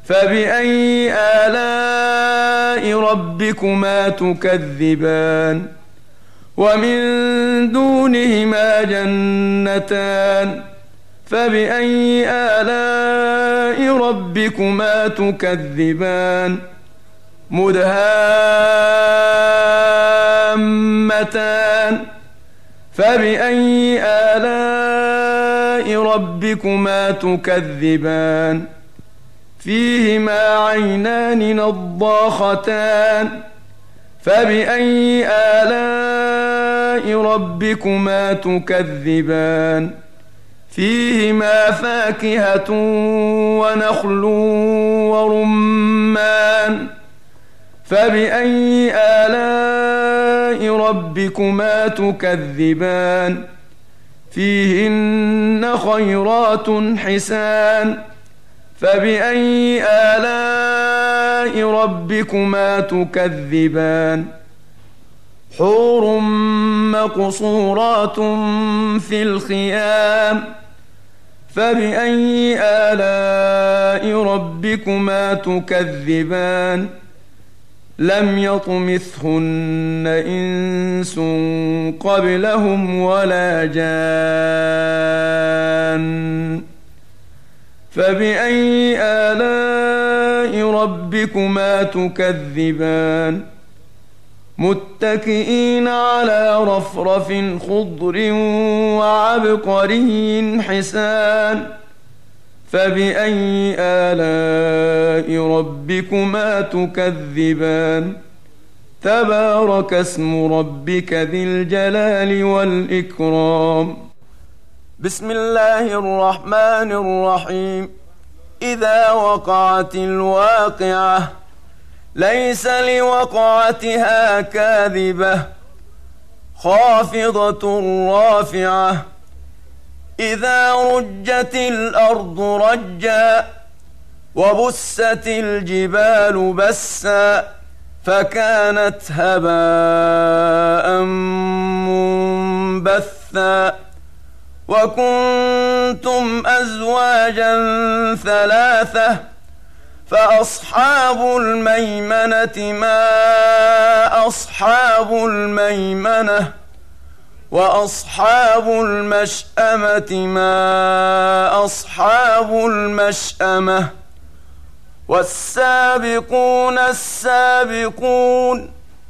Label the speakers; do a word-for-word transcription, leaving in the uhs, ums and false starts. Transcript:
Speaker 1: فبأي آلاء ربكما تكذبان ومن دونهما جنتان فبأي آلاء ربكما تكذبان مدهامتان فبأي آلاء ربكما تكذبان فيهما عينان نضاختان فبأي آلاء ربكما تكذبان فيهما فاكهة ونخل ورمان فبأي آلاء ربكما تكذبان فيهن خيرات حسان فبأي آلاء ربكما تكذبان حور مقصورات في الخيام فبأي آلاء ربكما تكذبان لم يطمثهن إنس قبلهم ولا جان فبأي آلاء ربكما تكذبان متكئين على رفرف خضر وعبقري حسان فبأي آلاء ربكما تكذبان تبارك اسم ربك ذي الجلال والإكرام. بسم الله الرحمن الرحيم. إذا وقعت الواقعة ليس لوقعتها كاذبة خافضة رافعة إذا رجت الأرض رجا وبست الجبال بسا فكانت هباء منبثا وكنتم أزواجا ثلاثة فأصحاب الميمنة ما أصحاب الميمنة وأصحاب المشأمة ما أصحاب المشأمة والسابقون السابقون